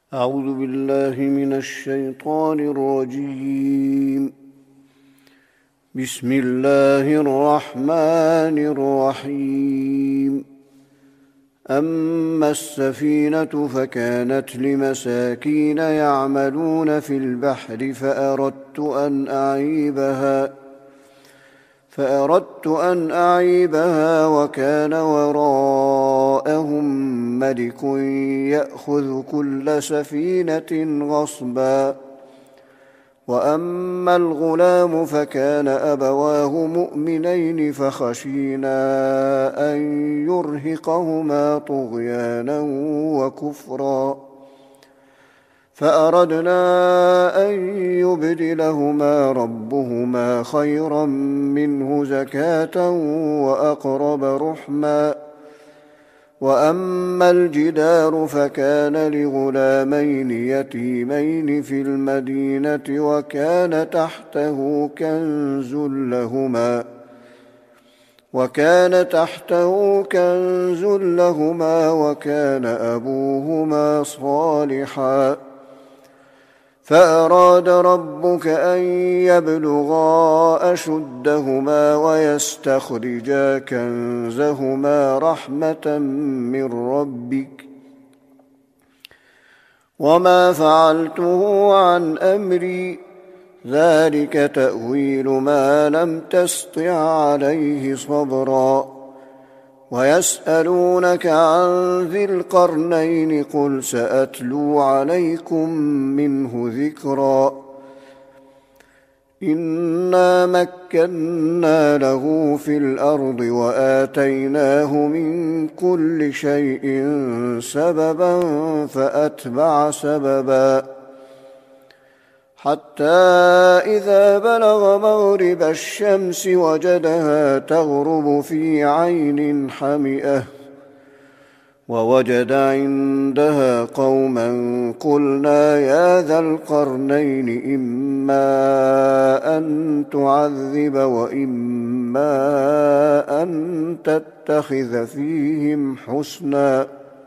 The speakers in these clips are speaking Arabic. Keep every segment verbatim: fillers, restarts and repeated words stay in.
أعوذ بالله من الشيطان الرجيم. بسم الله الرحمن الرحيم. أما السفينة فكانت لمساكين يعملون في البحر فأردت أن أعيبها فأردت أن أعيبها وكان وراءهم ملك يأخذ كل سفينة غصبا. وأما الغلام فكان أبواه مؤمنين فخشينا أن يرهقهما طغيانا وكفرا فأردنا أن يبدلهما ربهما خيرا منه زكاة وأقرب رحما. وأما الجدار فكان لغلامين يتيمين في المدينة وكان تحته كنز لهما وكان تحته كنز لهما وكان أبوهما صالحا فأراد ربك أن يبلغا أشدهما ويستخرجا كنزهما رحمة من ربك وما فعلته عن أمري ذلك تأويل ما لم تسطع عليه صبرا. ويسألونك عن ذي القرنين قل سأتلو عليكم منه ذكرا. إنا مكنا له في الأرض وآتيناه من كل شيء سببا فأتبع سببا حتى إذا بلغ مغرب الشمس وجدها تغرب في عين حمئة ووجد عندها قوما قلنا يا ذا القرنين إما أن تعذب وإما أن تتخذ فيهم حسنا.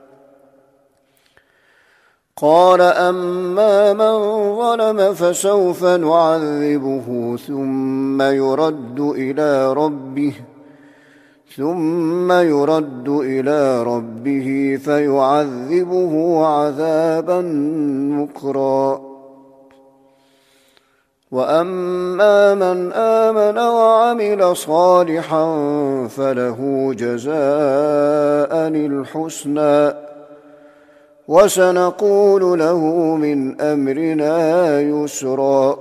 قال أما من ظلم فسوف نعذبه ثم يرد إلى ربه ثم يرد إلى ربه فيعذبه عذابا نكرا. وأما من آمن وعمل صالحا فله جزاء الحسنى وسنقول له من أمرنا يسرا.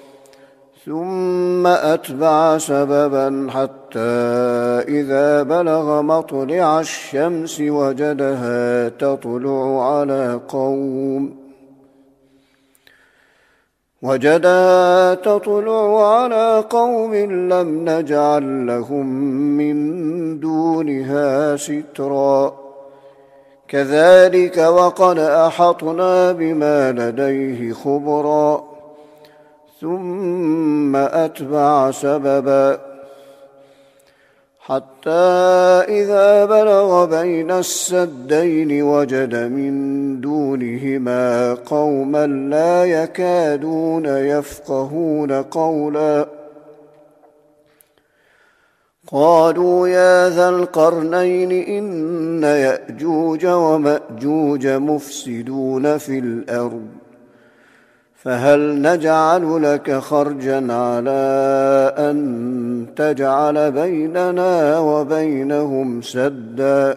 ثم أتبع سببا حتى إذا بلغ مطلع الشمس وجدها تطلع على قوم وجدها تطلع على قوم لم نجعل لهم من دونها سترا. كذلك وقد أحطنا بما لديه خبرا. ثم أتبع سببا حتى إذا بلغ بين السدين وجد من دونهما قوما لا يكادون يفقهون قولا. قالوا يا ذا القرنين إن يأجوج ومأجوج مفسدون في الأرض فهل نجعل لك خرجا على أن تجعل بيننا وبينهم سدا.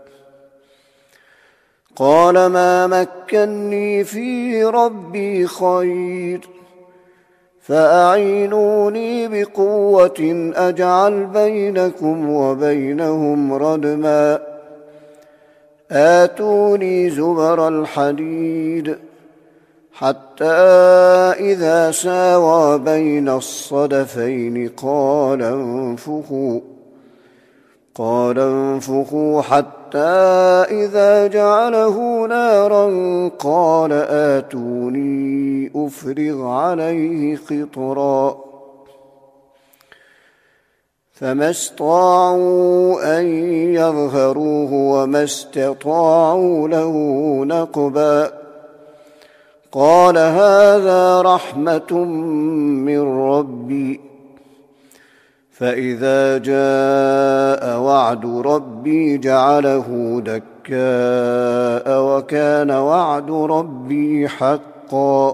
قال ما مكني في ربي خير فأعينوني بقوة أجعل بينكم وبينهم ردما. آتوني زبر الحديد حتى إذا ساوى بين الصدفين قال انفخوا قال انفخوا حتى إذا جعله نارا قال آتوني أفرغ عليه قطرا. فما استطاعوا أن يظهروه وما استطاعوا له نقبا قال هذا رحمة من ربي فإذا جاء وعد ربي جعله دكاء وكان وعد ربي حقا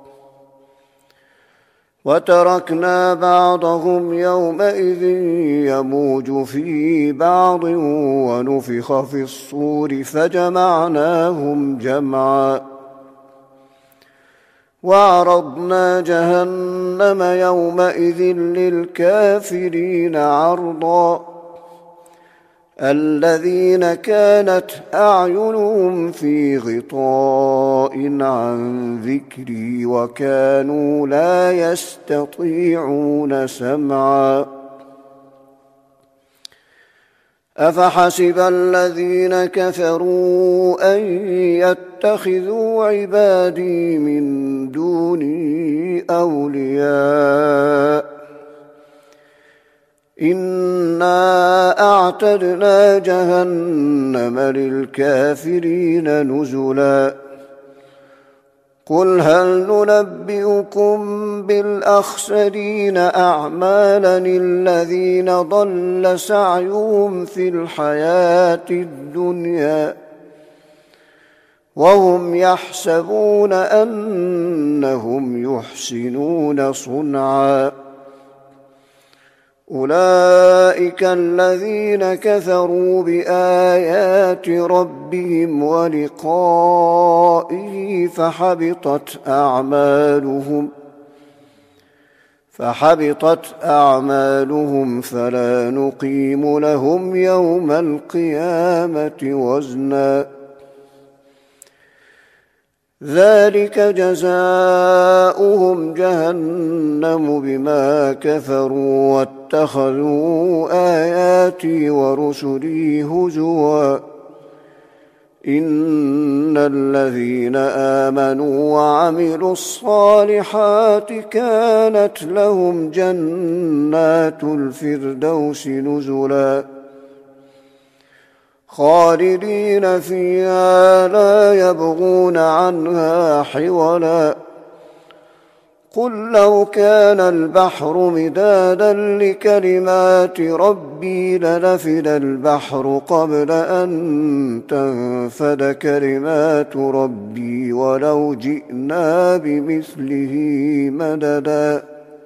وتركنا بعضهم يومئذ يموج في بعض ونفخ في الصور فجمعناهم جمعا وعرضنا جهنم يومئذ للكافرين عرضا الذين كانت أعينهم في غطاء عن ذكري وكانوا لا يستطيعون سمعا أفحسب الذين كفروا أن يتخذوا عبادي من دوني أولياء إنا أعتدنا جهنم للكافرين نزلا قل هل ننبئكم بالأخسرين أعمالا الذين ضل سعيهم في الحياة الدنيا وهم يحسبون أنهم يحسنون صنعا أولئك الذين كفروا بآيات ربهم ولقائه فحبطت أعمالهم فحبطت أعمالهم فلا نقيم لهم يوم القيامة وزنا ذلك جزاؤهم جهنم بما كفروا واتخذوا آياتي ورسلي هزوا إن الذين آمنوا وعملوا الصالحات كانت لهم جنات الفردوس نزلا خالدين فيها لا يبغون عنها حولا قل لو كان البحر مدادا لكلمات ربي لنفد البحر قبل أن تنفد كلمات ربي ولو جئنا بمثله مددا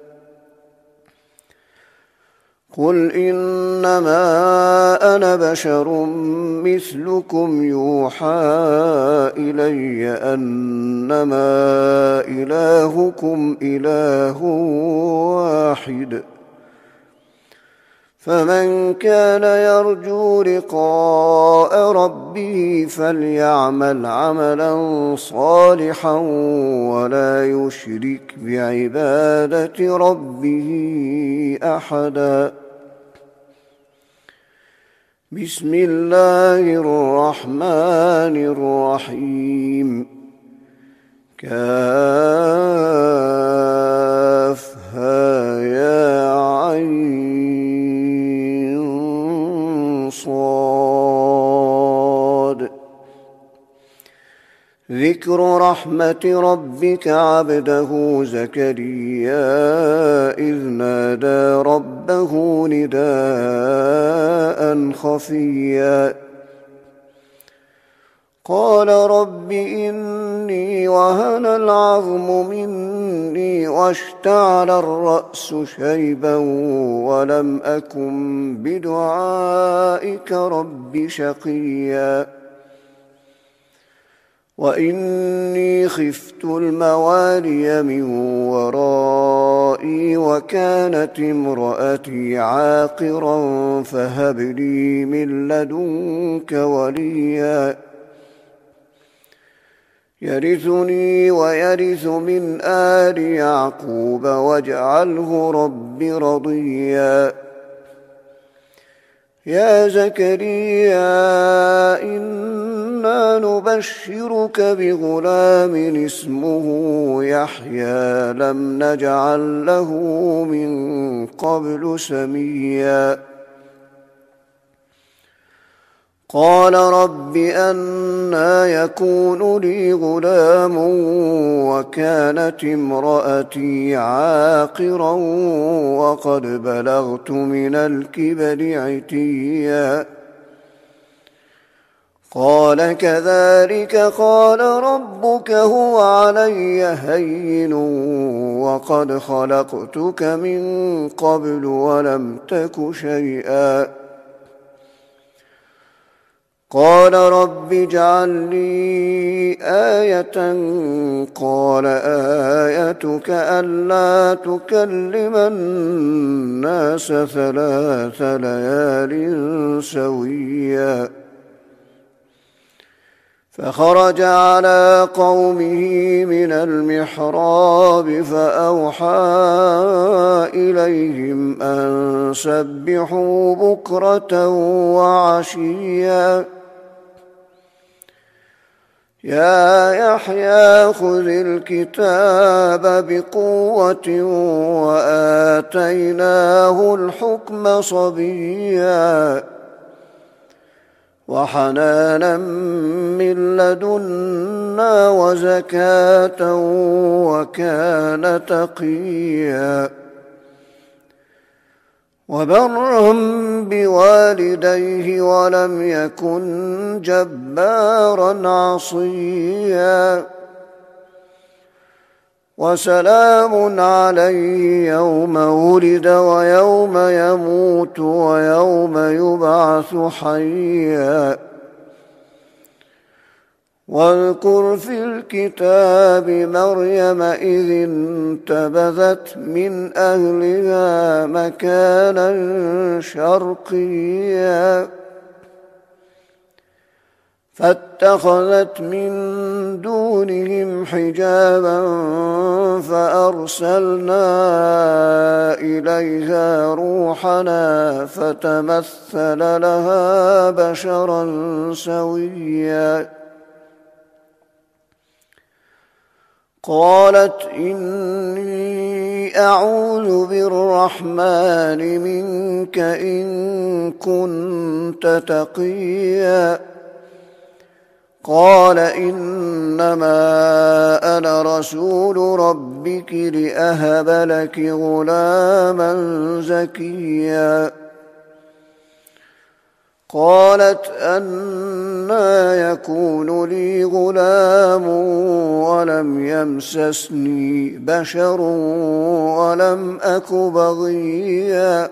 قل إنما أنا بشر مثلكم يوحى إلي أنما إلهكم إله واحد فمن كان يرجو لقاء ربه فليعمل عملا صالحا ولا يشرك بعبادة ربه أحدا بسم الله الرحمن الرحيم كافها يا عين صاد ذكر رحمة ربك عبده زكريا إذ نادى ربه نداء خفيا قال رب إني وهن العظم مني واشتعل الرأس شيبا ولم أكن بدعائك رب شقيا وإني خفت الموالي من ورائي وكانت امرأتي عاقرا فهب لي من لدنك وليا يرثني ويرث من آل يعقوب واجعله رب رضيا يا زكريا إنا نبشرك بغلام اسمه يحيى لم نجعل له من قبل سميا قال رب أنى يكون لي غلام وكانت امرأتي عاقرا وقد بلغت من الكبر عتيا قال كذلك قال ربك هو علي هين وقد خلقتك من قبل ولم تك شيئا قال رب اجعل لي آية قال آيتك ألا تكلم الناس ثلاث ليال سويا فخرج على قومه من المحراب فأوحى إليهم أن سبحوا بكرة وعشيا يا يحيى خذ الكتاب بقوة وآتيناه الحكم صبيا وحنانا من لدنا وزكاة وكان تقيا وبرا بوالديه ولم يكن جبارا عصيا وسلام عليه يوم ولد ويوم يموت ويوم يبعث حيا واذكر في الكتاب مريم إذ انتبذت من أهلها مكانا شرقيا فاتخذت من دونهم حجابا فأرسلنا إليها روحنا فتمثل لها بشرا سويا قالت إني أعوذ بالرحمن منك إن كنت تقيا قال إنما أنا رسول ربك لأهب لك غلاما زكيا قالت أنى يكون لي غلام ولم يمسسني بشر ولم أك بغيا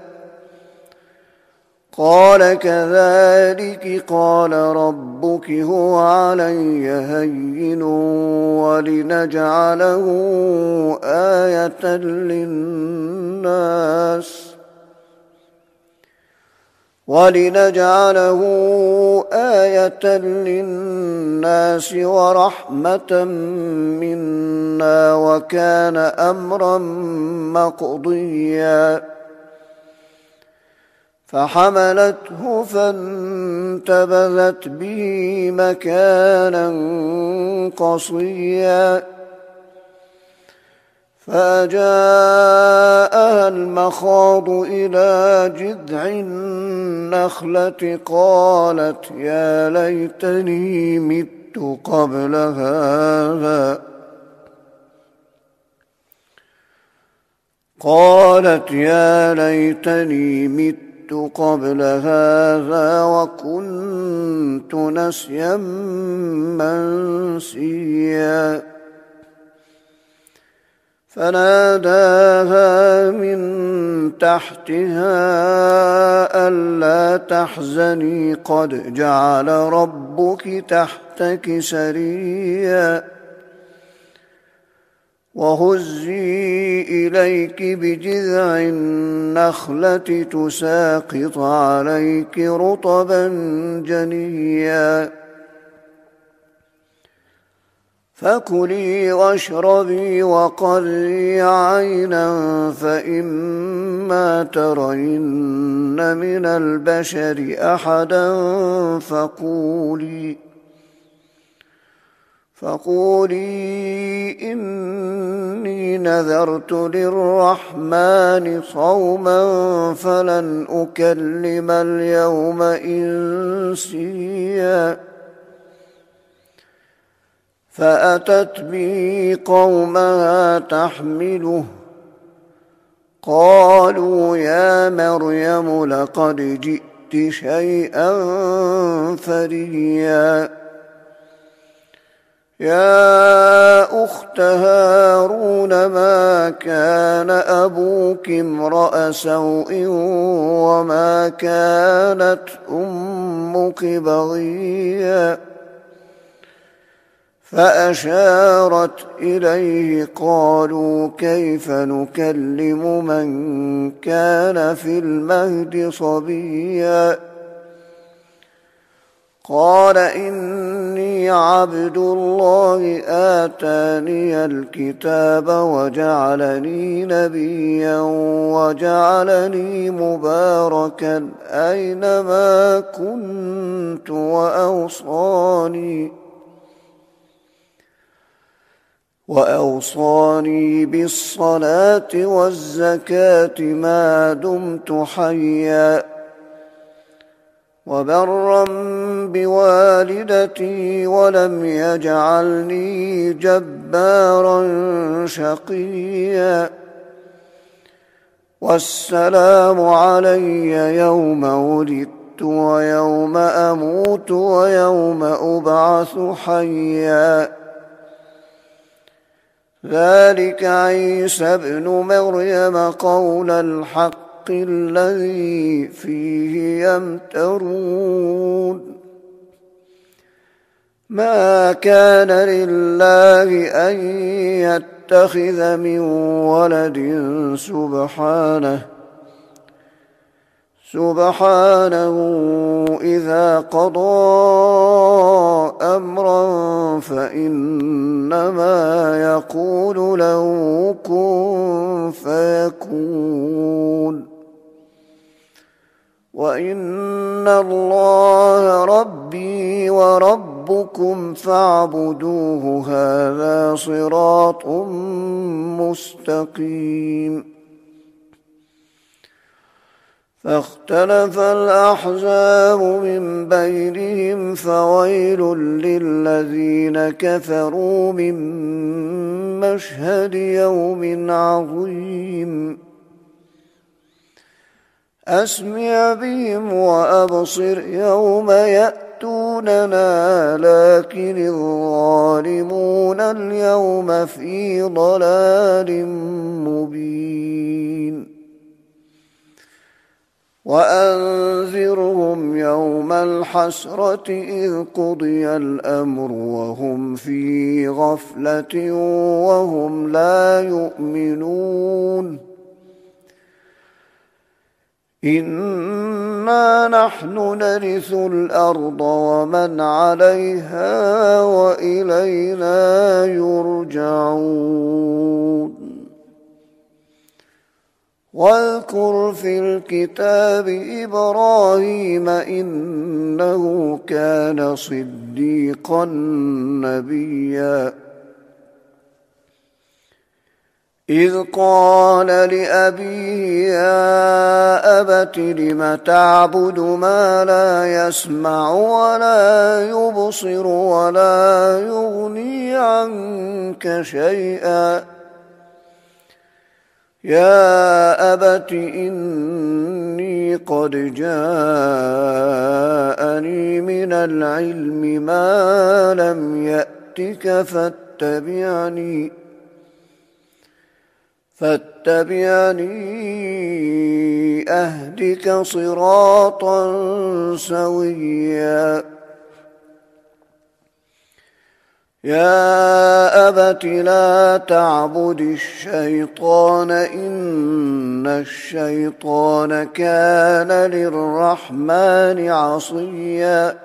قال كذلك قال ربك هو علي هين ولنجعله آية للناس ولنجعله آية للناس ورحمة منا وكان أمرا مقضيا فحملته فانتبذت به مكانا قصيا فجاءها المخاض إلى جذع النخلة قالت يا ليتني مت قبل هذا قالت يا ليتني مت قبل هذا وكنت نسيا منسيا فناداها من تحتها ألا تحزني قد جعل ربك تحتك سريا وهزي إليك بجذع النخلة تساقط عليك رطبا جنيا فكلي واشربي وقري عينا فإما ترين من البشر أحدا فقولي فقولي إني نذرت للرحمن صوما فلن أكلم اليوم إنسيا فأتت به قومها تحمله قالوا يا مريم لقد جئت شيئا فريا يا أخت هارون ما كان أبوك امرأ سوء وما كانت أمك بغيا فأشارت إليه قالوا كيف نكلم من كان في المهد صبيا قال إني عبد الله آتاني الكتاب وجعلني نبيا وجعلني مباركا أينما كنت وأوصاني وأوصاني بالصلاة والزكاة ما دمت حيا وبرا بوالدتي ولم يجعلني جبارا شقيا والسلام علي يوم ولدت ويوم أموت ويوم أبعث حيا ذلك عيسى ابن مريم قول الحق الذي فيه يمترون ما كان لله أن يتخذ من ولد سبحانه سبحانه إذا قضى أمرا فإنما يقول له كن فيكون وإن الله ربي وربكم فاعبدوه هذا صراط مستقيم فاختلف الأحزاب من بينهم فويل للذين كفروا من مشهد يوم عظيم أسمع بهم وأبصر يوم يأتوننا لكن الظالمون اليوم في ضلال مبين وأنذرهم يوم الحسرة إذ قضي الأمر وهم في غفلة وهم لا يؤمنون إنا نحن نرث الأرض ومن عليها وإلينا يرجعون واذكر في الكتاب إبراهيم إنه كان صديقا نبيا إذ قال لأبيه يا أبت لم تعبد ما لا يسمع ولا يبصر ولا يغني عنك شيئا يا أبت إني قد جاءني من العلم ما لم يأتك فاتبعني فاتبعني أهدك صراطا سويا يا أبت لا تعبد الشيطان إن الشيطان كان للرحمن عصيا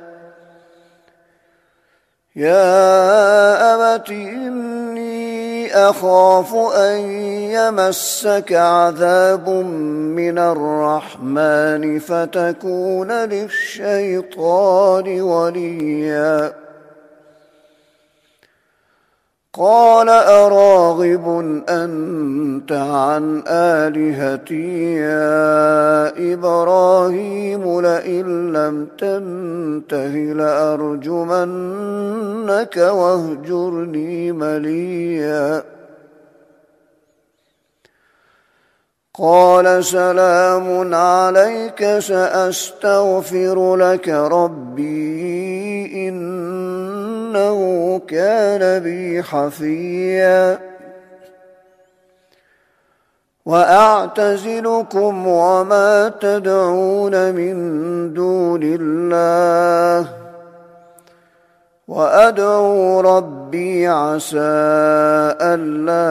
يا أبت إني أخاف أن يمسك عذاب من الرحمن فتكون للشيطان وليا قال أراغب أنت عن آلهتي يا إبراهيم لئن لم تنته لأرجمنك واهجرني مليا قال سلام عليك سأستغفر لك ربي إنه كان بي حفيا وأعتزلكم وما تدعون من دون الله وأدعو ربي عسى ألا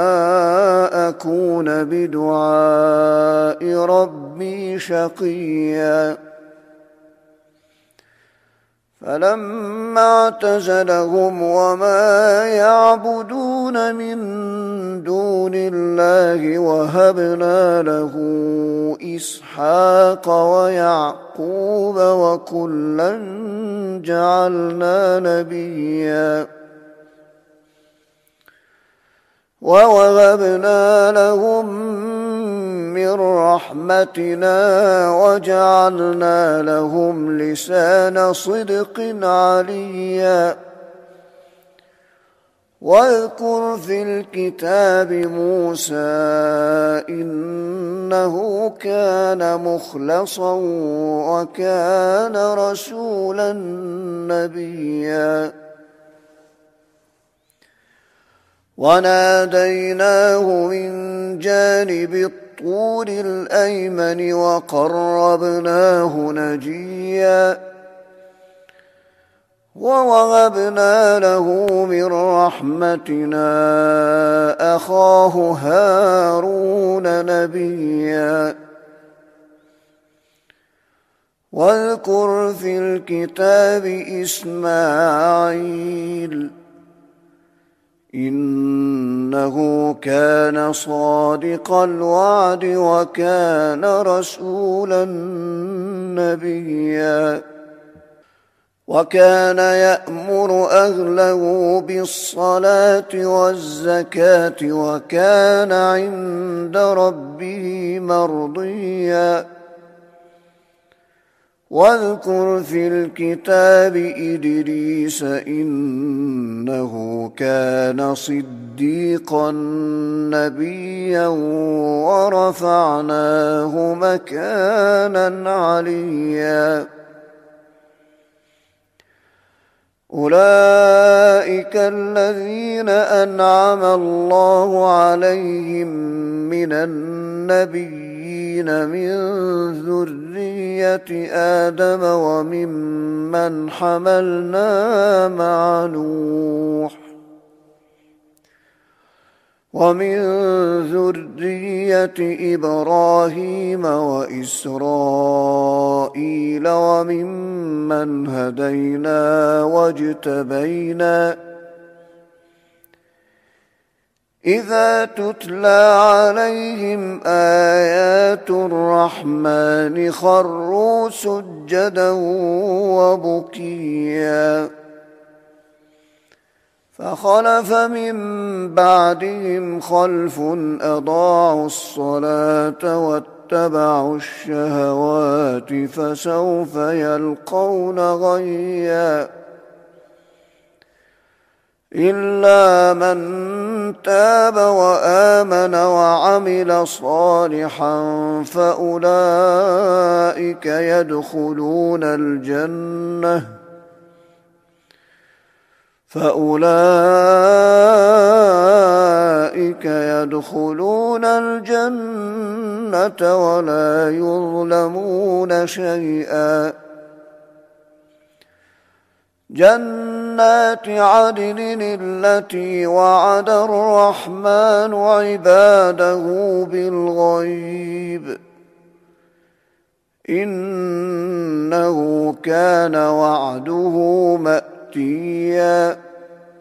أكون بدعاء ربي شقيا فلما اعتزلهم وما يعبدون من دون الله وهبنا له إسحاق ويعقوب وكلا جعلنا نبيا ووهبنا لهم من رحمتنا وجعلنا لهم لسان صدق عليا واذكر في الكتاب موسى إنه كان مخلصا وكان رسولا نبيا وناديناه من جانب الطور الأيمن وقربناه نجيا ووهبنا له من رحمتنا أخاه هارون نبيا واذكر في الكتاب إسماعيل إنه كان صادق الوعد وكان رسولا نبيا وكان يأمر أهله بالصلاة والزكاة وكان عند ربه مرضيا واذكر في الكتاب إدريس إنه كان صديقا نبيا ورفعناه مكانا عليا أولئك الذين أنعم الله عليهم من النبيين من ذرية آدم وممن حملنا مع نوح ومن ذرية إبراهيم وإسرائيل وممن هدينا واجتبينا إذا تتلى عليهم آيات الرحمن خروا سجدا وبكيا فخلف من بعدهم خلف أضاعوا الصلاة واتبعوا الشهوات فسوف يلقون غيا إلا من تاب وآمن وعمل صالحا فأولئك يدخلون الجنة فأولئك يدخلون الجنة ولا يظلمون شيئا جنات عدن التي وعد الرحمن عباده بالغيب إنه كان وعده مأتيا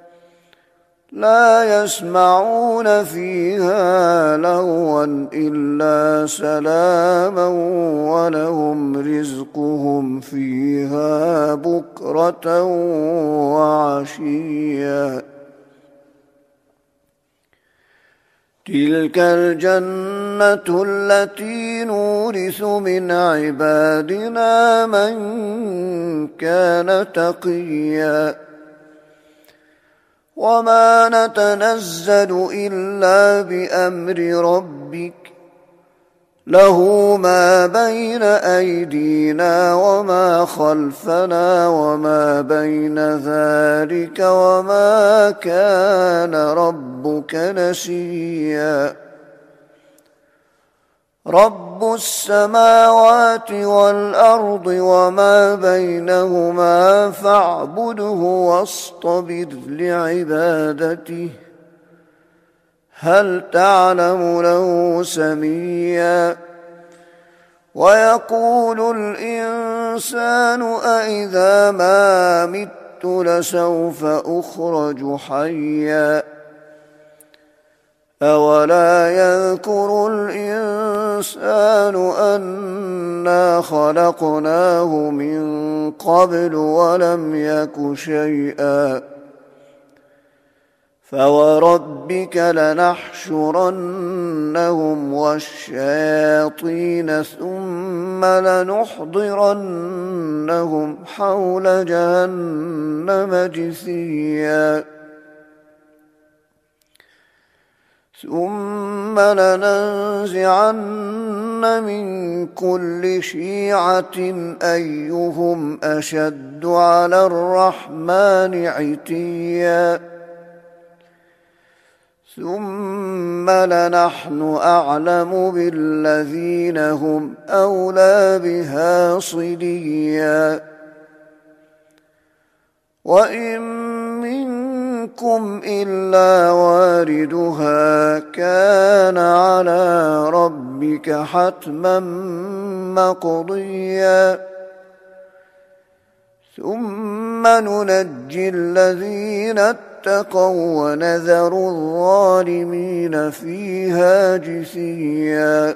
لا يسمعون فيها لغوا إلا سلاما ولهم رزقهم فيها بكرة وعشيا تلك الجنة التي نورث من عبادنا من كان تقيا وما نتنزل إلا بأمر ربك له ما بين أيدينا وما خلفنا وما بين ذلك وما كان ربك نسيا رب السماوات والأرض وما بينهما فاعبده واصطبر لعبادته هل تعلم له سميا ويقول الإنسان أإذا ما مت لسوف أخرج حيا أولا يذكر الإنسان أنا خلقناه من قبل ولم يك شيئا فوربك لنحشرنهم والشياطين ثم لنحضرنهم حول جهنم جثيا ثم لننزعن من كل شيعة أيهم أشد على الرحمن عتيا ثم لنحن أعلم بالذين هم أولى بها صليا وإن منكم إلا واردها كان على ربك حتما مقضيا ثم ننجي الذين اتقوا ونذر الظالمين فيها جثيا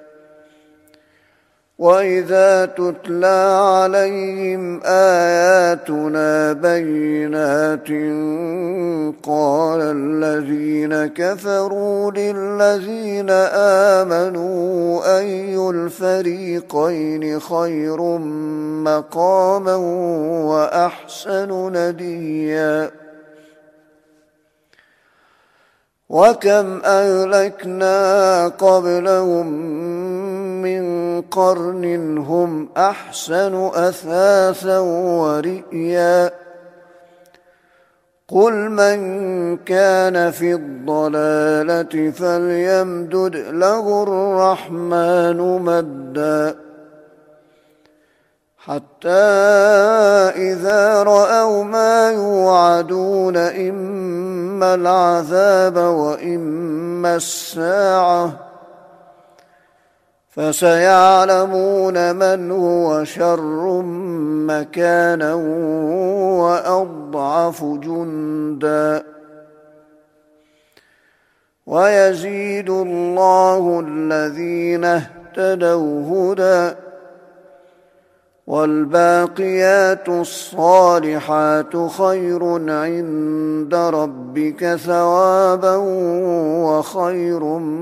وإذا تتلى عليهم آياتنا بينات قال الذين كفروا للذين آمنوا أي الفريقين خير مقاما وأحسن نديا وكم أهلكنا قبلهم من قرن هم أحسن أثاثا ورئيا قل من كان في الضلالة فليمدد له الرحمن مدا حتى إذا رأوا ما يوعدون إما العذاب وإما الساعة فسيعلمون من هو شر مكانا وأضعف جندا ويزيد الله الذين اهتدوا هدى والباقيات الصالحات خير عند ربك ثوابا وخير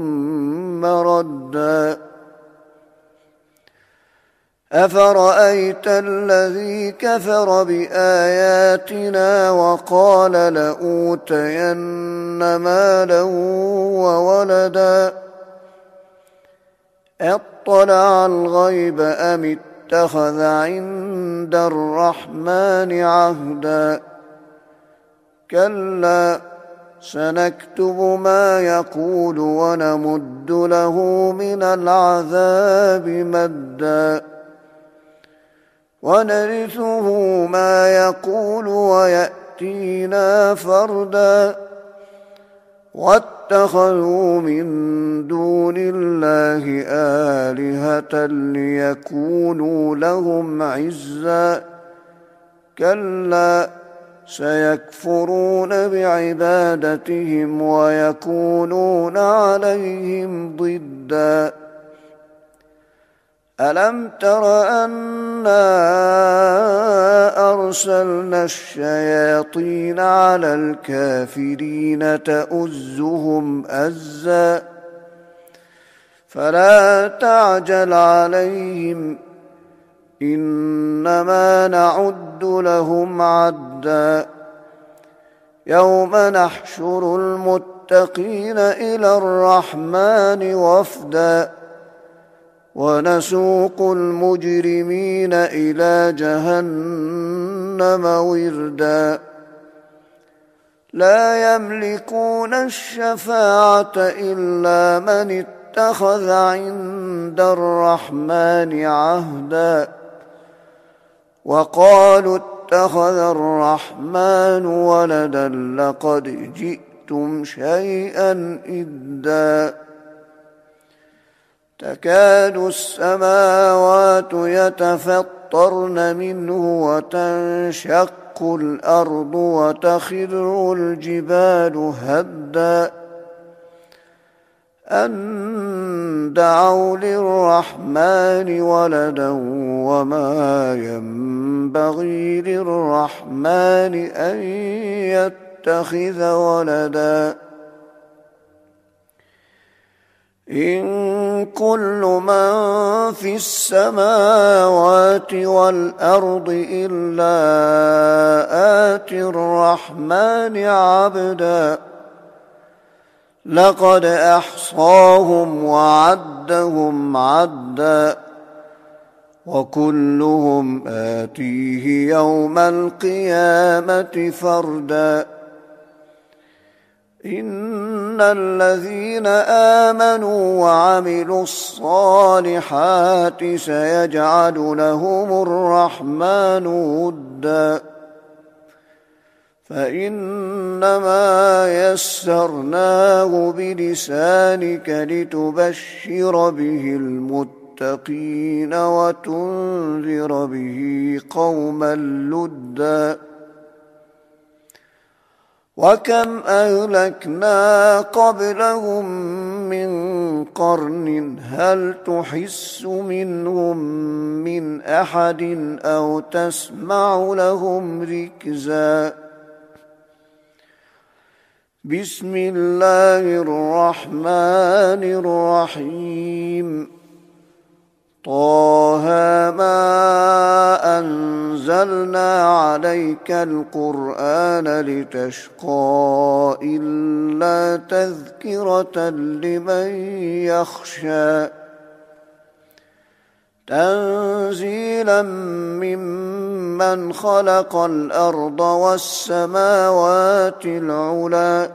مردا أفرأيت الذي كفر بآياتنا وقال لأوتين مالا وولدا اطلع الغيب أم اتخذ عند الرحمن عهدا كلا سنكتب ما يقول ونمد له من العذاب مدا ونرثه ما يقول ويأتينا فردا واتخذوا من دون الله آلهة ليكونوا لهم عزا كلا سيكفرون بعبادتهم ويكونون عليهم ضدا ألم تر أنا أرسلنا الشياطين على الكافرين تؤزهم أزا فلا تعجل عليهم إنما نعد لهم عدا يوم نحشر المتقين إلى الرحمن وفدا ونسوق المجرمين إلى جهنم وردا لا يملكون الشفاعة إلا من اتخذ عند الرحمن عهدا وقالوا اتخذ الرحمن ولدا لقد جئتم شيئا إدا تكاد السماوات يتفطرن منه وتنشق الأرض وتخر الجبال هدا أن دعوا للرحمن ولدا وما ينبغي للرحمن أن يتخذ ولدا إن كل من في السماوات والأرض إلا آتي الرحمن عبدا لقد أحصاهم وعدهم عدا وكلهم آتيه يوم القيامة فردا إن الذين آمنوا وعملوا الصالحات سيجعل لهم الرحمن ودا فإنما يسرناه بلسانك لتبشر به المتقين وتنذر به قوما لدا وكم أهلكنا قبلهم من قرن هل تحس منهم من أحد أو تسمع لهم ركزا بسم الله الرحمن الرحيم طه ما أنزلنا عليك القرآن لتشقى إلا تذكرة لمن يخشى تنزيلا ممن خلق الأرض والسماوات العلى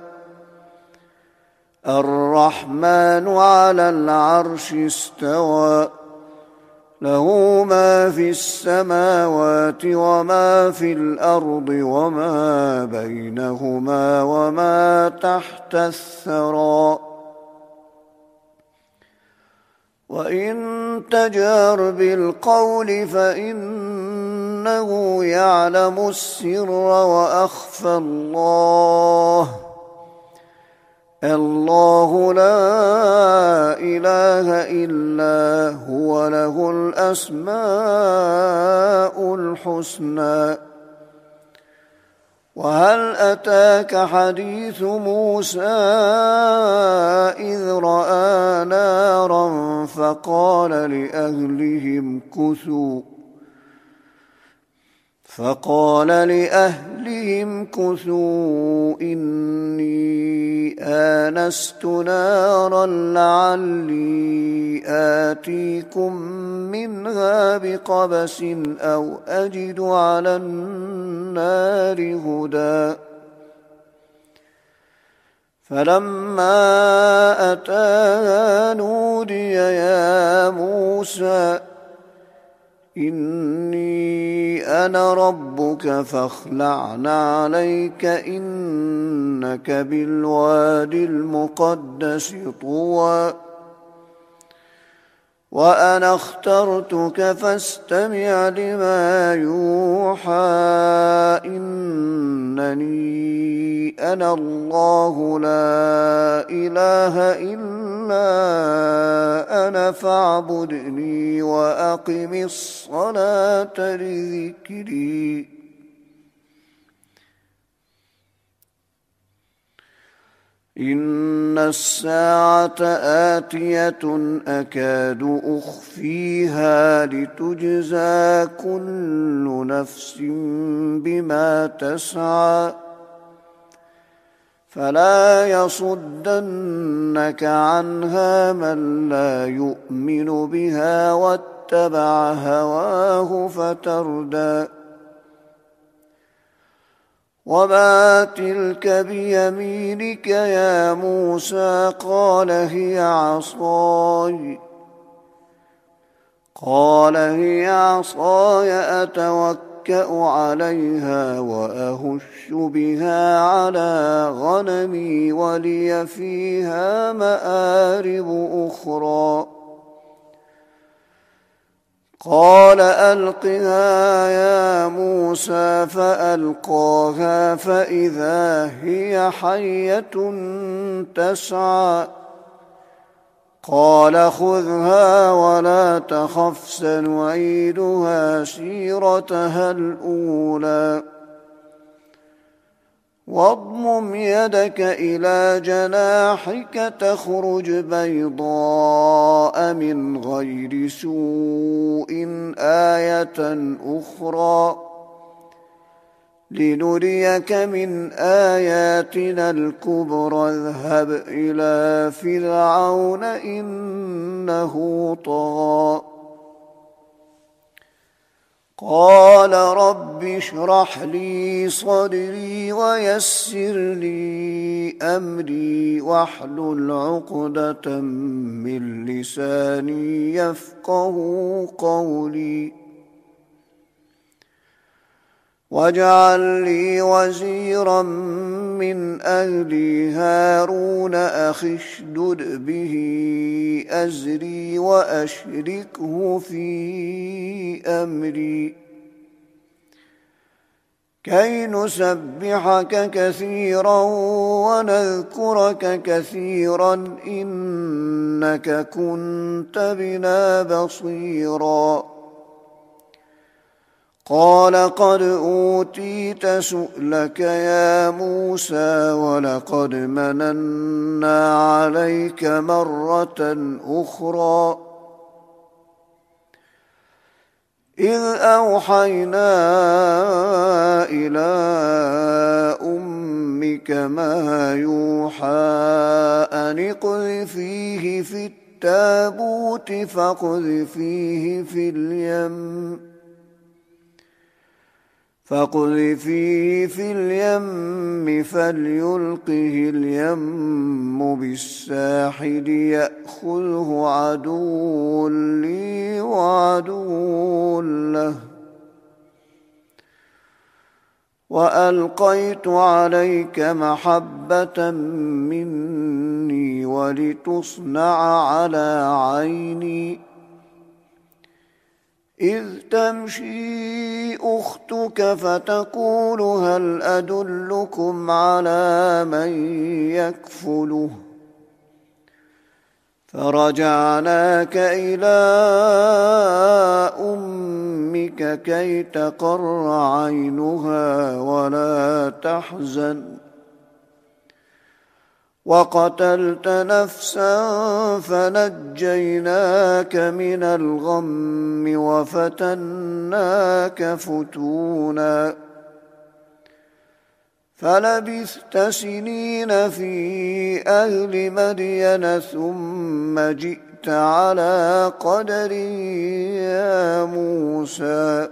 الرحمن على العرش استوى له ما في السماوات وما في الأرض وما بينهما وما تحت الثرى وإن تجهر بالقول فإنه يعلم السر وأخفى الله الله لا إله إلا هو له الأسماء الحسنى وهل أتاك حديث موسى إذ رأى نارا فقال لأهلهم كثوا فقال لأهلهم كثوا إني آنست نارا لعلي آتيكم منها بقبس أو أجد على النار هدى فلما أتاها نودي يا موسى إني أنا ربك فاخلع عليك إنك بالوادي المقدس طوى وأنا اخترتك فاستمع لما يوحى إنني أنا الله لا إله إلا إلا أنا فاعبدني وأقم الصلاة لذكري إن الساعة آتية أكاد أخفيها لتجزى كل نفس بما تسعى فلا يصدنك عنها من لا يؤمن بها واتبع هواه فتردى وما تلك بيمينك يا موسى قال هي عصاي قال هي عصاي أتوكأ عليها وأهش بها على غنمي ولي فيها مآرب أخرى قال ألقها يا موسى فألقاها فإذا هي حية تسعى قال خذها ولا تخف سنعيدها سيرتها الأولى واضمم يدك إلى جناحك تخرج بيضاء من غير سوء آية أخرى لنريك من آياتنا الكبرى اذهب إلى فرعون إنه طغى قال رب اشرح لي صدري ويسر لي أمري واحلل عقدة من لساني يفقه قولي واجعل لي وزيرا من أهلي هارون أخي اشدد به أزري وأشركه في أمري كي نسبحك كثيرا ونذكرك كثيرا إنك كنت بنا بصيرا قال قد أوتيت سؤلك يا موسى ولقد مننا عليك مرة أخرى إذ أوحينا إلى أمك ما يوحى أن اقذفيه في التابوت فاقذفيه في اليم فاقذفيه في اليم فليلقه اليم بالساحل يأخذه عدو لي وعدو له وألقيت عليك محبة مني ولتصنع على عيني إذ تمشي أختك فتقول هل أدلكم على من يكفله فرجعناك إلى أمك كي تقر عينها ولا تحزن وقتلت نفسا فنجيناك من الغم وفتناك فتونا فلبثت سنين في أهل مدين ثم جئت على قدر يا موسى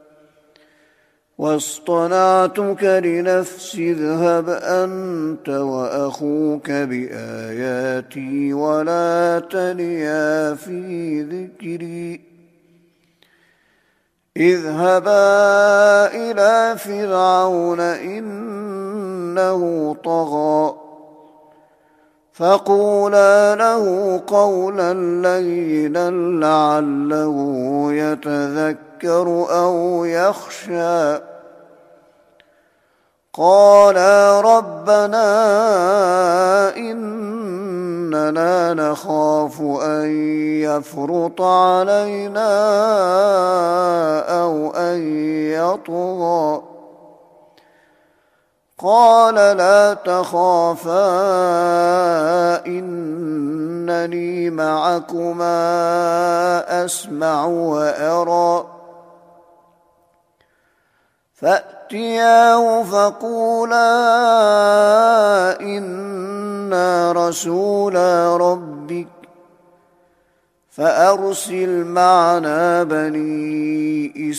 واصطنعتك لنفسي اذهب أنت وأخوك بآياتي ولا تنيا في ذكري اذهبا إلى فرعون إنه طغى فقولا له قولا لينا لعله يتذكر أو يخشى قالا ربنا إننا إننا نخاف أن يفرط علينا أو أن يطغى قال لا تخافا إنني معكما أسمع وأرى فأتياه فقولا إنا رسولا ربك فأرسل معنا بني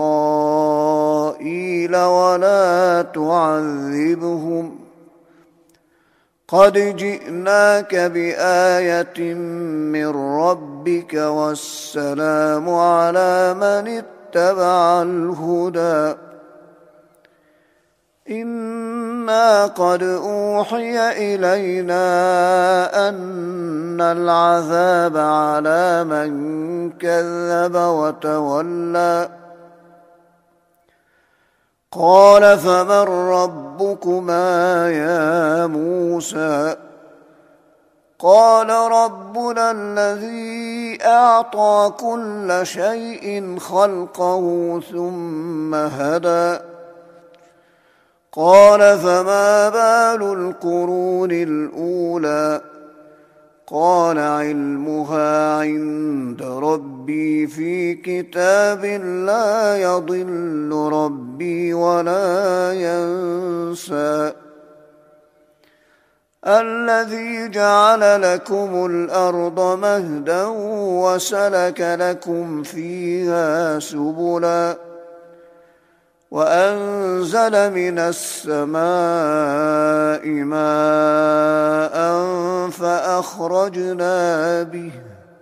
إسرائيل ولا تعذبهم قد جئناك بآية من ربك والسلام على من اتبع الهدى إنا قد أوحي إلينا أن العذاب على من كذب وتولى قال فمن ربكما يا موسى قال ربنا الذي أعطى كل شيء خلقه ثم هدى قال فما بال القرون الأولى قال علمها عند ربي في كتاب لا يضل ربي ولا ينسى الذي جعل لكم الأرض مهدا وسلك لكم فيها سبلا وأنزل من السماء ماء فأخرجنا به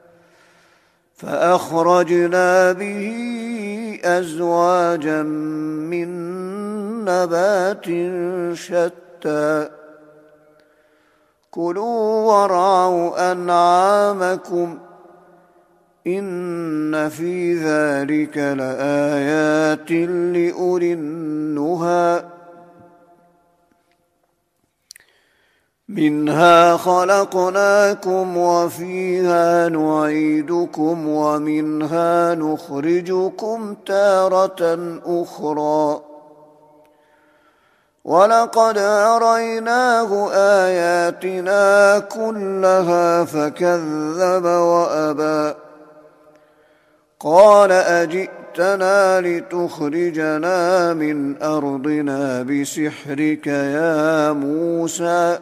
فأخرجنا به أزواجا من نبات شتى كلوا وارعوا أنعامكم إن في ذلك لآيات لأولي النهى منها خلقناكم وفيها نعيدكم ومنها نخرجكم تارة أخرى ولقد أريناه آياتنا كلها فكذب وأبى قال أجئتنا لتخرجنا من أرضنا بسحرك يا موسى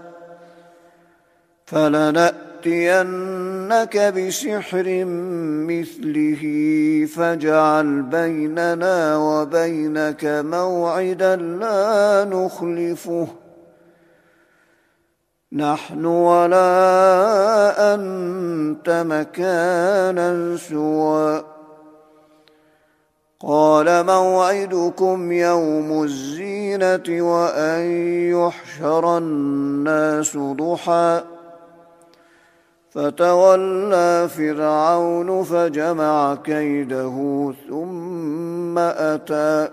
فلنأتينك بسحر مثله فاجعل بيننا وبينك موعدا لا نخلفه نحن ولا أنت مكانا سوى قال موعدكم يوم الزينة وأن يحشر الناس ضحى فتولى فرعون فجمع كيده ثم أتى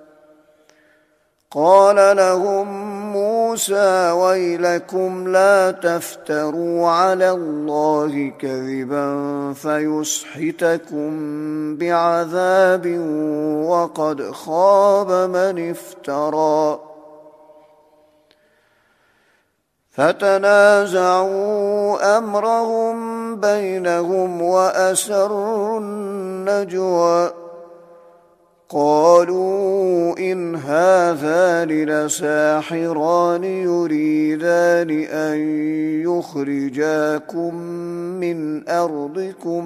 قال لهم موسى ويلكم لا تفتروا على الله كذبا فيسحتكم بعذاب وقد خاب من افترى فتنازعوا أمرهم بينهم وأسروا النجوى قالوا إن هذان لساحران يريدان أن يخرجاكم من أرضكم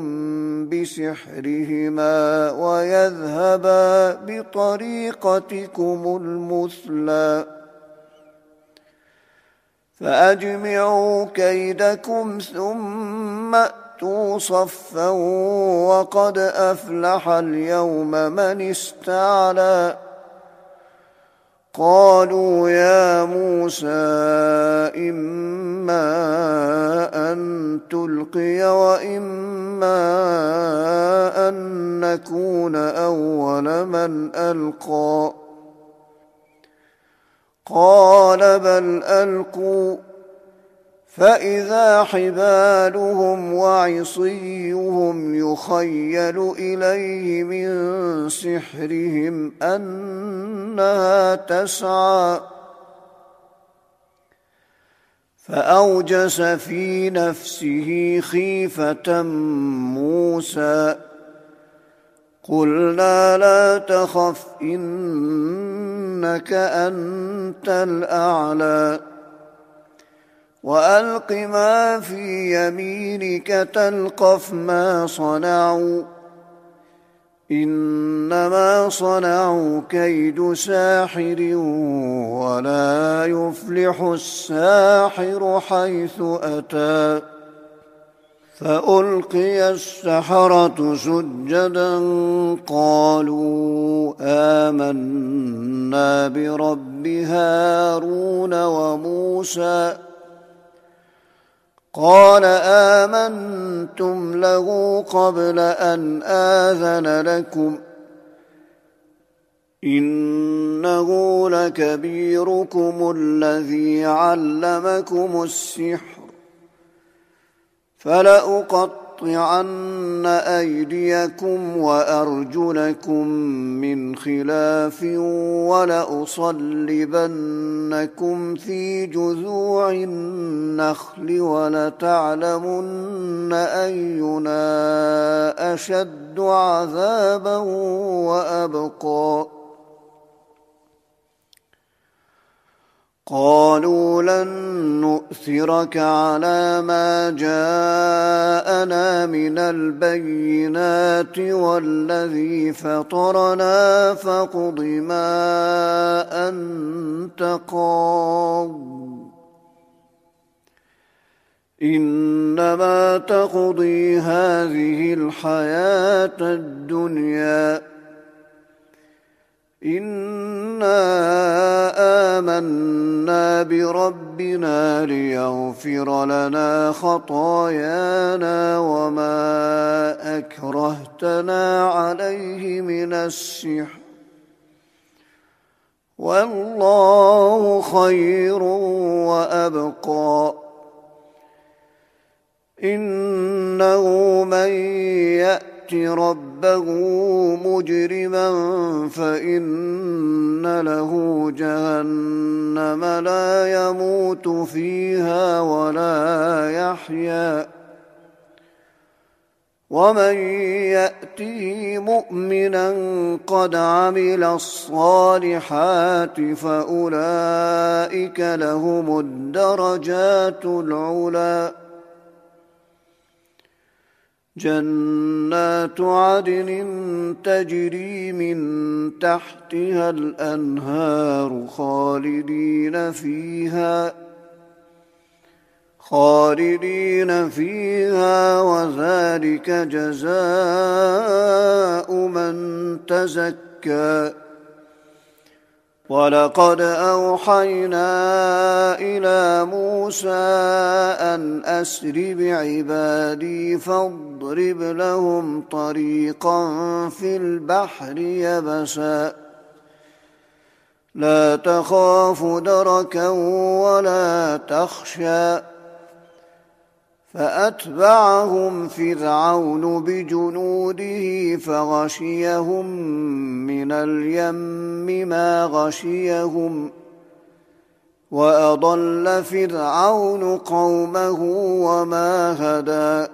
بسحرهما ويذهبا بطريقتكم المثلى فأجمعوا كيدكم ثم أتوا صفا وقد أفلح اليوم من استعلى قالوا يا موسى إما أن تلقي وإما أن نكون أول من ألقى قال بل ألقوا فإذا حبالهم وعصيهم يخيل إليه من سحرهم أنها تسعى فأوجس في نفسه خيفة موسى قلنا لا تخف إنك أنت الأعلى وألق ما في يمينك تلقف ما صنعوا إنما صنعوا كيد ساحر ولا يفلح الساحر حيث أتى فألقي السحرة سجدا قالوا آمنا برب هارون وموسى قال آمنتم له قبل أن آذن لكم إنه لكبيركم الذي علمكم السحر فلأقطعن أيديكم وأرجلكم من خلاف ولأصلبنكم في جذوع النخل ولتعلمن أينا أشد عذابا وأبقى قالوا لن نؤثرك على ما جاءنا من البينات والذي فطرنا فاقض ما أنت قاض إنما تقضي هذه الحياة الدنيا إنا آمنا بربنا ليغفر لنا خطايانا وما أكرهتنا عليه من السحر والله خير وأبقى إنه من يأت ربه مجرما فإن له جهنم لا يموت فيها ولا يحيا ومن يأته مؤمنا قد عمل الصالحات فأولئك لهم الدرجات العلى جنات عدن تجري من تحتها الأنهار خالدين فيها خالدين فيها وذلك جزاء من تزكى ولقد أوحينا إلى موسى أن أسر بعبادي فاضرب لهم طريقا في البحر يبسا لا تخاف دركا ولا تخشى فأتبعهم فرعون بجنوده فغشيهم من اليم ما غشيهم وأضل فرعون قومه وما هدى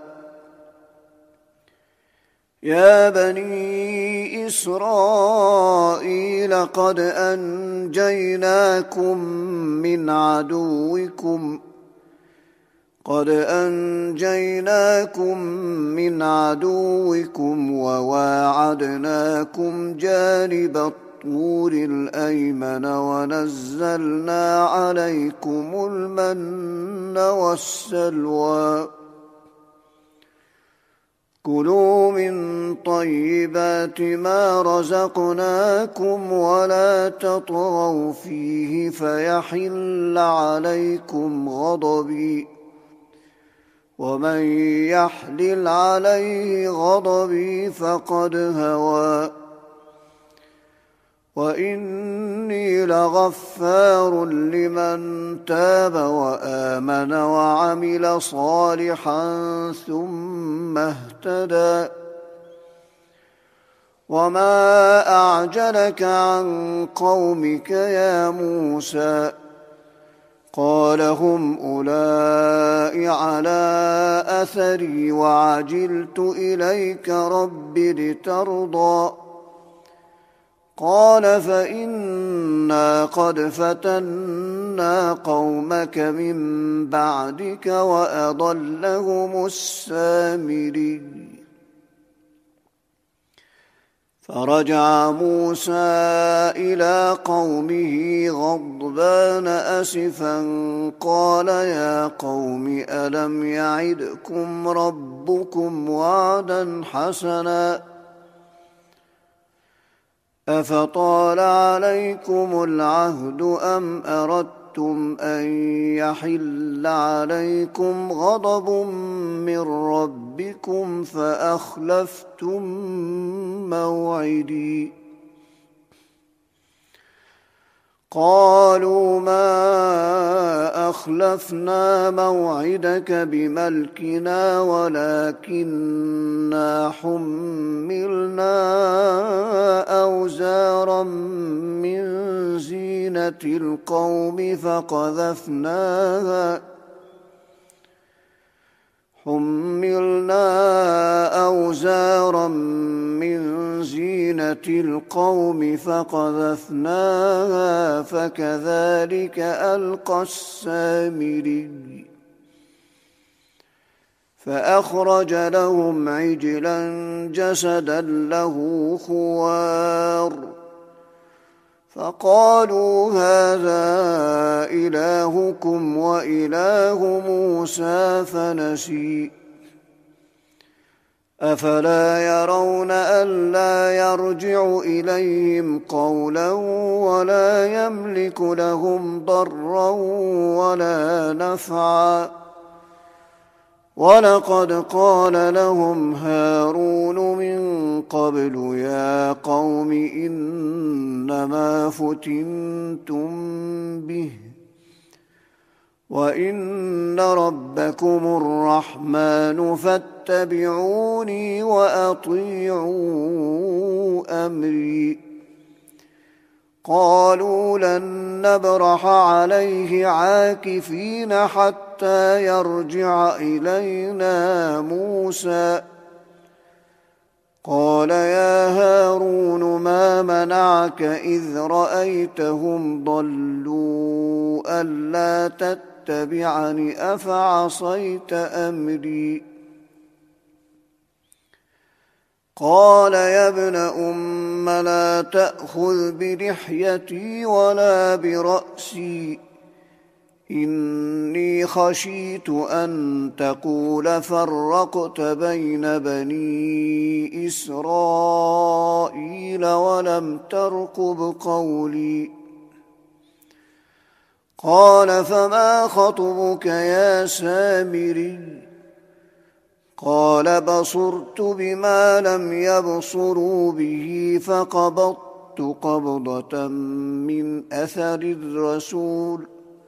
يا بني إسرائيل قد أنجيناكم من عدوكم قد أنجيناكم من عدوكم وواعدناكم جانب الطور الأيمن ونزلنا عليكم المن والسلوى كلوا من طيبات ما رزقناكم ولا تطغوا فيه فيحل عليكم غضبي ومن يحلل عليه غضبي فقد هوى وإني لغفار لمن تاب وآمن وعمل صالحا ثم اهتدى وما أعجلك عن قومك يا موسى قال هم أولئك على أثري وعجلت إليك رب لترضى قال فإنا قد فتنا قومك من بعدك وأضلهم السامري فرجع موسى إلى قومه غضبان أسفا قال يا قوم ألم يعدكم ربكم وعدا حسنا أفطال عليكم العهد أم أردتم أن يحل عليكم غضب من ربكم فأخلفتم موعدي قالوا ما أخلفنا موعدك بملكنا ولكننا حملنا أوزارا من زينة القوم فقذفناها حملنا أوزارا من زينة القوم فقذفناها فكذلك ألقى السامري فأخرج لهم عجلا جسدا له خوار فقالوا هذا إلهكم وإله موسى فنسي أفلا يرون ألا يرجع إليهم قولا ولا يملك لهم ضرا ولا نفعا ولقد قال لهم هارون من قبل يا قوم إنما فتنتم به وإن ربكم الرحمن فاتبعوني وأطيعوا أمري قالوا لن نبرح عليه عاكفين حتى يرجع إلينا موسى قال يا هارون ما منعك إذ رأيتهم ضلوا ألا تتبعني أفعصيت أمري قال يا ابن أم لا تأخذ بلحيتي ولا برأسي إني خشيت أن تقول فرقت بين بني إسرائيل ولم ترقب قولي قال فما خطبك يا سامري قال بصرت بما لم يبصروا به فقبضت قبضة من أثر الرسول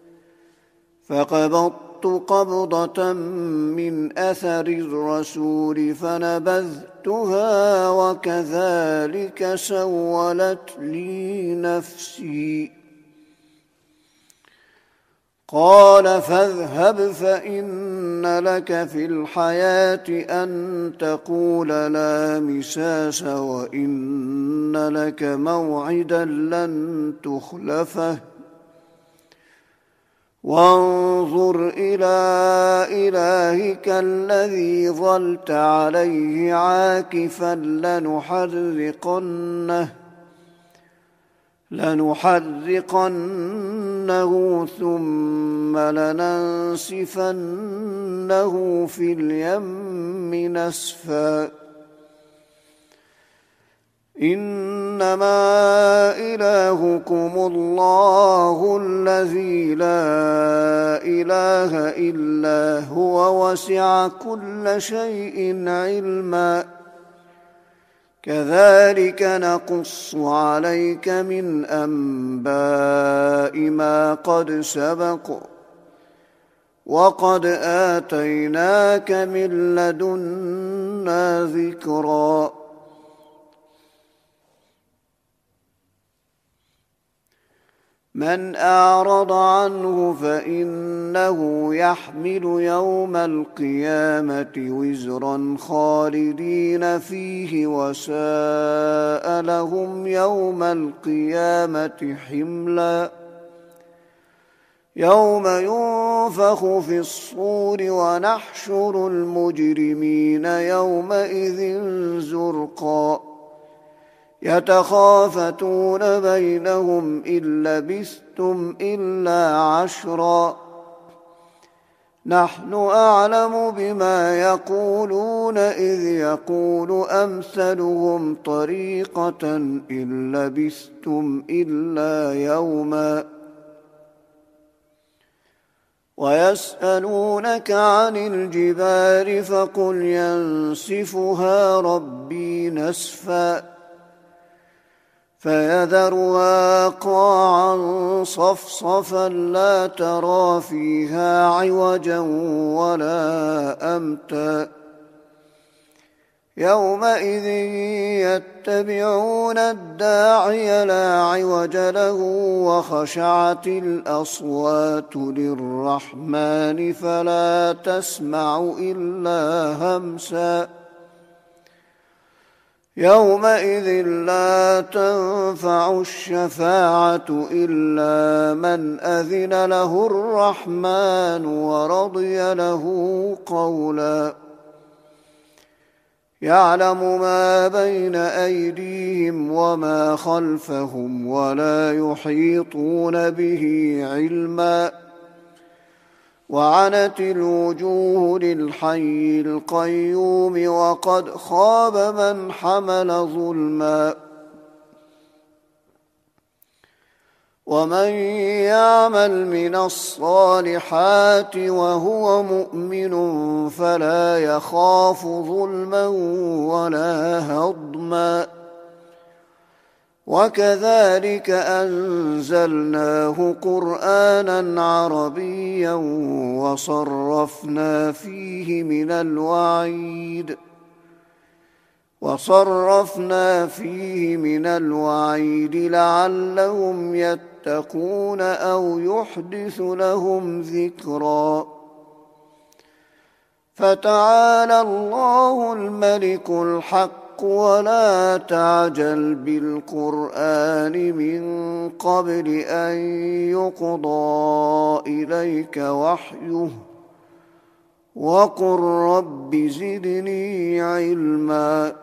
فقبضت قبضة من أثر الرسول فنبذتها وكذلك سولت لي نفسي قال فاذهب فإن لك في الحياة أن تقول لا مساس وإن لك موعدا لن تخلفه وانظر إلى إلهك الذي ظلت عليه عاكفا لنحرقنه لنحرقنه ثم لننسفنه في اليم نسفا إنما إلهكم الله الذي لا إله إلا هو وسع كل شيء علما كذلك نقص عليك من أنباء ما قد سبق وقد آتيناك من لدنا ذكرا من أعرض عنه فإنه يحمل يوم القيامة وزرا خالدين فيه وساء لهم يوم القيامة حملا يوم ينفخ في الصور ونحشر المجرمين يومئذ زرقا يتخافتون بينهم إن لبثتم إلا عشرا نحن أعلم بما يقولون إذ يقول أمثلهم طريقة إن لبثتم إلا يوما ويسألونك عن الجبال فقل ينسفها ربي نسفا فيذرها قاعا صفصفا لا ترى فيها عوجا ولا أمتا يومئذ يتبعون الداعي لا عوج له وخشعت الأصوات للرحمن فلا تسمع إلا همسا يومئذ لا تنفع الشفاعة إلا من أذن له الرحمن ورضي له قولا يعلم ما بين أيديهم وما خلفهم ولا يحيطون به علما وعنت الوجوه للحي القيوم وقد خاب من حمل ظلما ومن يعمل من الصالحات وهو مؤمن فلا يخاف ظلما ولا هضما وكذلك أنزلناه قرآنا عربيا وصرفنا فيه من الوعيد وصرفنا فيه من الوعيد لعلهم يتقون أو يحدث لهم ذكرا فتعالى الله الملك الحق ولا تعجل بالقرآن من قبل أن يقضى إليك وحيه وقل رب زدني علما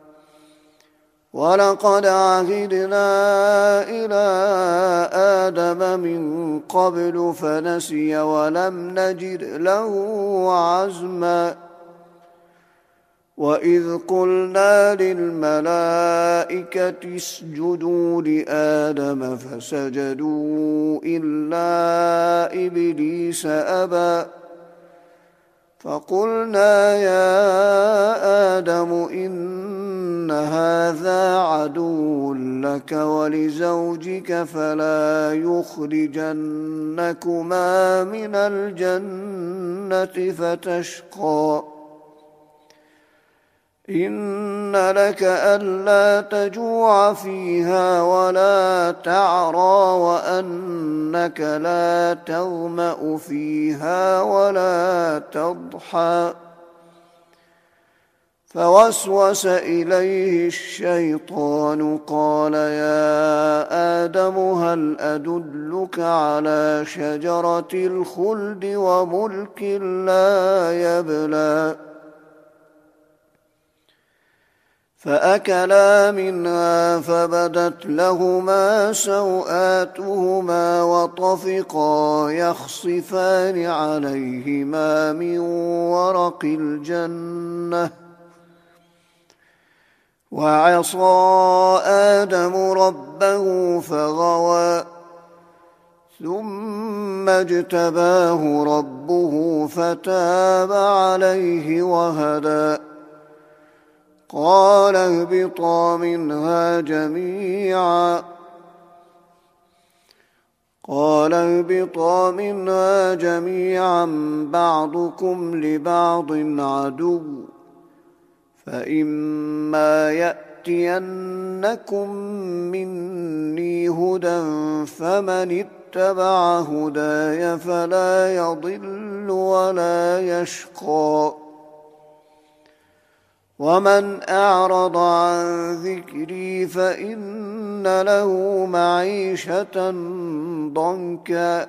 ولقد عهدنا إلى آدم من قبل فنسي ولم نجد له عزما وإذ قلنا للملائكة اسجدوا لآدم فسجدوا إلا إبليس أبى فقلنا يا آدم إن هذا عدو لك ولزوجك فلا يخرجنكما من الجنة فتشقى إن لك ألا تجوع فيها ولا تعرى وأنك لا تظمأ فيها ولا تضحى فوسوس إليه الشيطان قال يا آدم هل أدلك على شجرة الخلد وملك لا يبلى فأكلا منها فبدت لهما سوآتهما وطفقا يخصفان عليهما من ورق الجنة وعصى آدم ربه فغوى ثم اجتباه ربه فتاب عليه وهدى قال اهبطا منها جميعا قال اهبطا منها جميعا بعضكم لبعض عدو فإما يأتينكم مني هدى فمن اتبع هداي فلا يضل ولا يشقى ومن أعرض عن ذكري فإن له معيشة ضنكا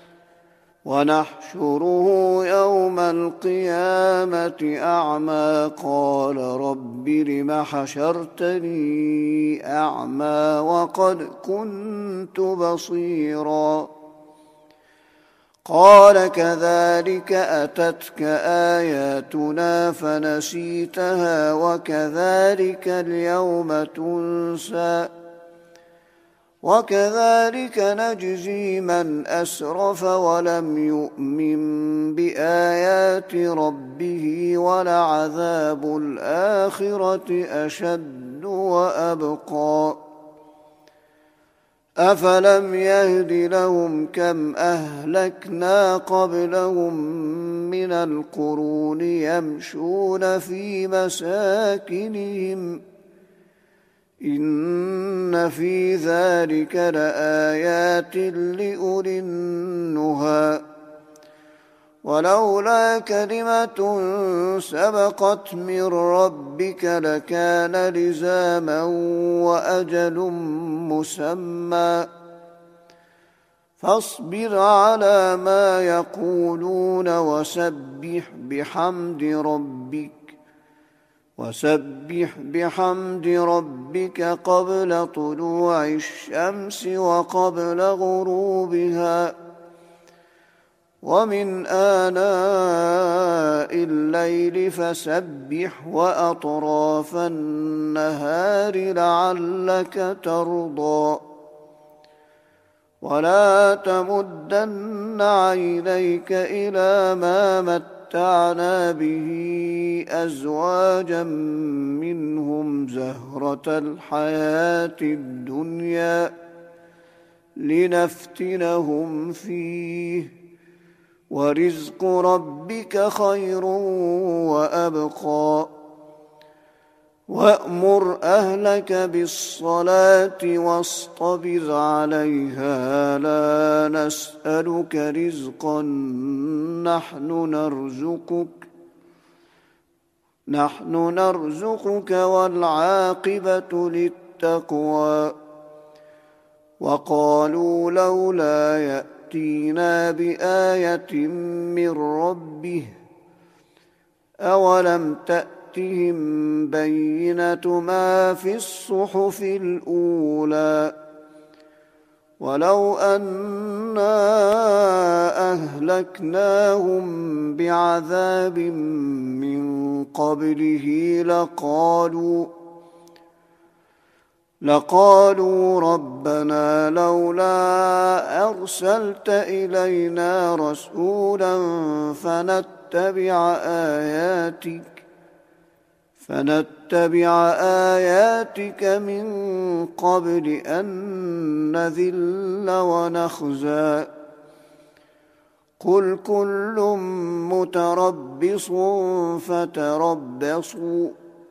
ونحشره يوم القيامة أعمى قال رب لم حشرتني أعمى وقد كنت بصيرا قال كذلك أتتك آياتنا فنسيتها وكذلك اليوم تنسى وكذلك نجزي من أسرف ولم يؤمن بآيات ربه ولعذاب الآخرة أشد وأبقى أفلم يهد لهم كم أهلكنا قبلهم من القرون يمشون في مساكنهم إن في ذلك لآيات لأولي النهى ولولا كلمة سبقت من ربك لكان لزاما وأجل مسمى فاصبر على ما يقولون وسبح بحمد ربك وسبح بحمد ربك قبل طلوع الشمس وقبل غروبها ومن آناء الليل فسبح وأطراف النهار لعلك ترضى ولا تمدن عينيك إلى ما متعنا به أزواجا منهم زهرة الحياة الدنيا لنفتنهم فيه ورزق ربك خير وأبقى وأمر أهلك بالصلاة واصطبر عليها لا نسألك رزقا نحن نرزقك نحن نرزقك والعاقبة للتقوى وقالوا لولا يأتينا بآية من ربه أولم تأتهم بينة ما في الصحف الأولى ولو أنا أهلكناهم بعذاب من قبله لقالوا لقالوا ربنا لولا أرسلت إلينا رسولا فنتبع آياتك فنتبع آياتك من قبل أن نذل ونخزى قل كل متربص فتربصوا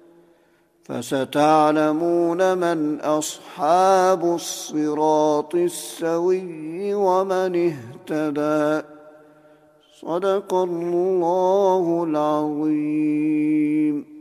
فستعلمون من أصحاب الصراط السوي ومن اهتدى صدق الله العظيم.